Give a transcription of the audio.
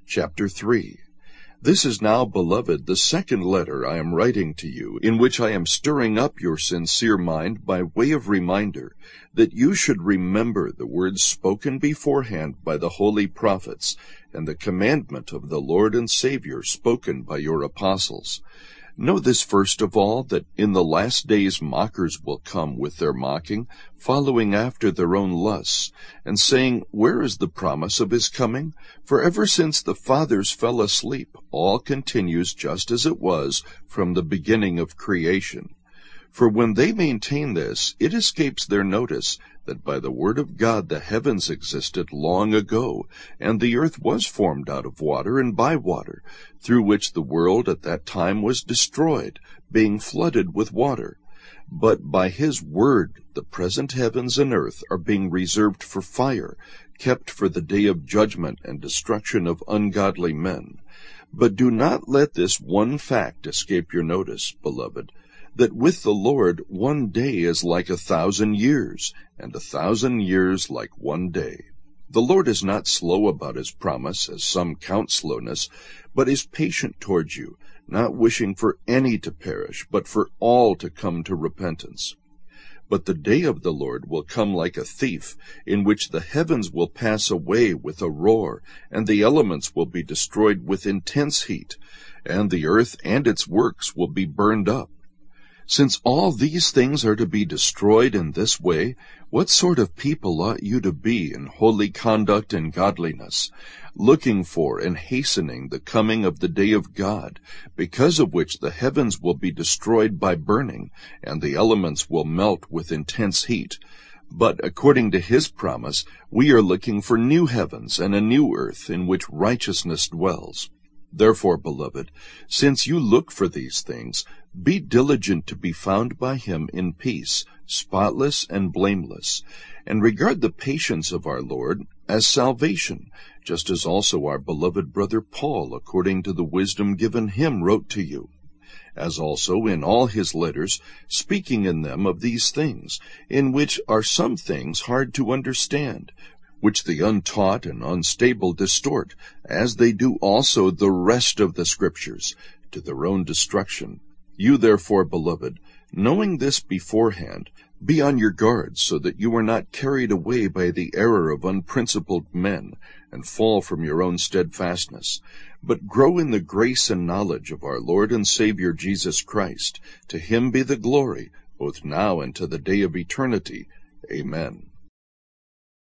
Chapter 3. This is now, beloved, the second letter I am writing to you, in which I am stirring up your sincere mind by way of reminder, that you should remember the words spoken beforehand by the holy prophets, and the commandment of the Lord and Savior spoken by your apostles. Know this first of all, that in the last days mockers will come with their mocking, following after their own lusts, and saying, Where is the promise of his coming? For ever since the fathers fell asleep, all continues just as it was from the beginning of creation. For when they maintain this, it escapes their notice that by the word of God the heavens existed long ago, and the earth was formed out of water and by water, through which the world at that time was destroyed, being flooded with water. But by his word the present heavens and earth are being reserved for fire, kept for the day of judgment and destruction of ungodly men. But do not let this one fact escape your notice, beloved, that with the Lord 1 day is like 1,000 years, and 1,000 years like 1 day. The Lord is not slow about his promise, as some count slowness, but is patient towards you, not wishing for any to perish, but for all to come to repentance. But the day of the Lord will come like a thief, in which the heavens will pass away with a roar, and the elements will be destroyed with intense heat, and the earth and its works will be burned up. Since all these things are to be destroyed in this way, what sort of people ought you to be in holy conduct and godliness, looking for and hastening the coming of the day of God, because of which the heavens will be destroyed by burning, and the elements will melt with intense heat? But according to his promise, we are looking for new heavens and a new earth in which righteousness dwells. Therefore, beloved, since you look for these things, be diligent to be found by him in peace, spotless and blameless, and regard the patience of our Lord as salvation, just as also our beloved brother Paul, according to the wisdom given him, wrote to you, as also in all his letters, speaking in them of these things, in which are some things hard to understand, which the untaught and unstable distort, as they do also the rest of the Scriptures, to their own destruction. You therefore, beloved, knowing this beforehand, be on your guard, so that you are not carried away by the error of unprincipled men, and fall from your own steadfastness, but grow in the grace and knowledge of our Lord and Savior Jesus Christ. To him be the glory, both now and to the day of eternity. Amen.